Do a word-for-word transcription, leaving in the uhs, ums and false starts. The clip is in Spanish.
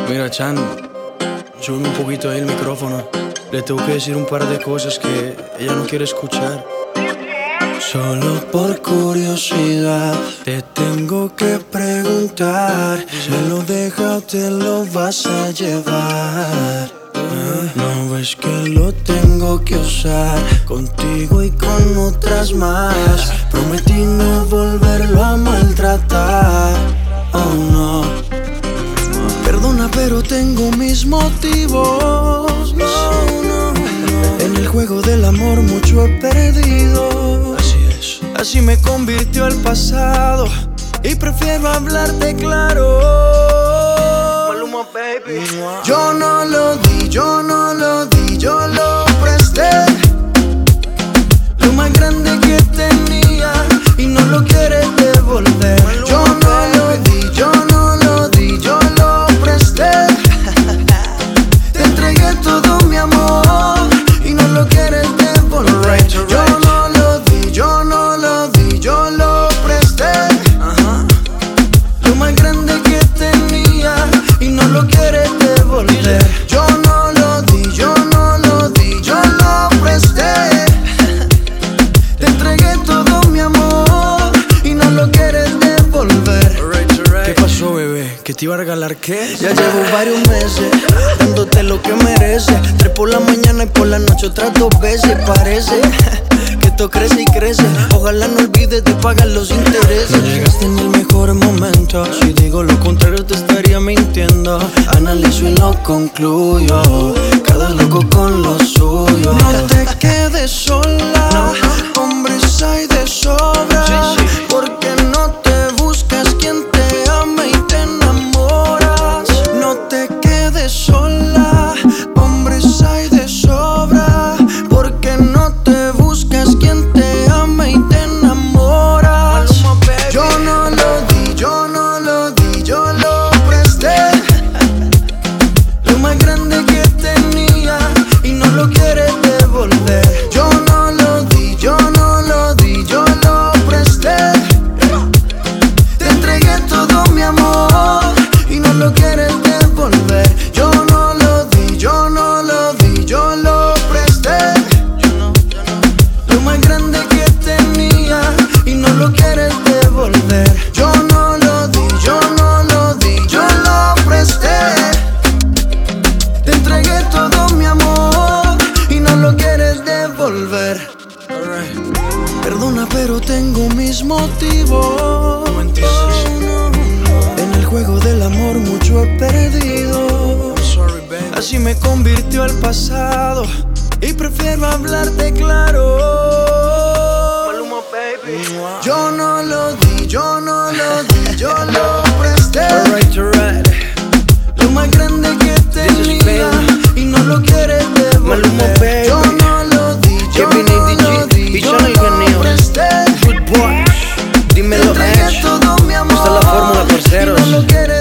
Mira, Chan, súbeme un poquito ahí el micrófono. Le tengo que decir un par de cosas que ella no quiere escuchar. Solo por curiosidad te tengo que preguntar. ¿Me lo dejas o te lo vas a llevar? No ves que lo tengo que usar contigo y con otras más. Prometí no volverlo a maltratar. Oh no. Perdona, pero tengo mis motivos. No, no, no. En el juego del amor mucho he perdido. Así es. Así me convirtió el pasado y prefiero hablarte claro. Maluma, baby. Yo no lo di, yo no lo di, yo lo presté. Lo más grande que tenía y no lo quieres devolver. Yo no lo di, yo no lo di, yo lo presté. Te entregué todo mi amor y no lo quieres devolver. Yo no lo di, yo no lo di, yo lo presté. Lo más grande que tenía y no lo quieres devolver. Yo no lo di, yo no lo di, yo lo presté. Te entregué todo mi amor y no lo quieres devolver. ¿Qué pasó, bebé? ¿Que te iba a regalar qué? Ya llevo varios meses dándote lo que mereces. Tres por la mañana y por la noche otras dos veces. Parece que esto crece y crece. Ojalá no olvides de pagar los intereses. No llegaste en el mejor momento. Si digo lo contrario te estaría mintiendo. Analizo y lo concluyo. Cada loco con lo suyo. No te quedes sola. Hombres hay de sobra. Porque no te buscas quien te ama y te enamoras. No te quedes sola. Hombres hay de sobra. Porque no te buscas quien te ama y te enamoras. Yo no lo di, yo no lo di, yo lo presté. Lo más grande que tenía y no lo quieres devolver. Yo no lo di, yo no lo di, yo lo presté. Te entregué todo mi amor y no lo quieres devolver. Yo no lo di, yo no lo di, yo lo presté. Lo más grande que tenía y no lo quieres devolver. Yo no lo di, yo no lo di, yo lo presté. Te entregué todo mi amor y no lo quieres devolver. Perdona, pero tengo mis motivos. En el juego del amor mucho he perdido. Así me convirtió el pasado y prefiero hablarte claro. Yo no lo di, yo no lo di, yo lo presté. Lo más grande que tenía y no lo quieres devolver. Yo no lo di, yo no lo di, yo lo presté. Dímelo, Te entregué todo mi amor esta es la fórmula, parceros. y no lo quieres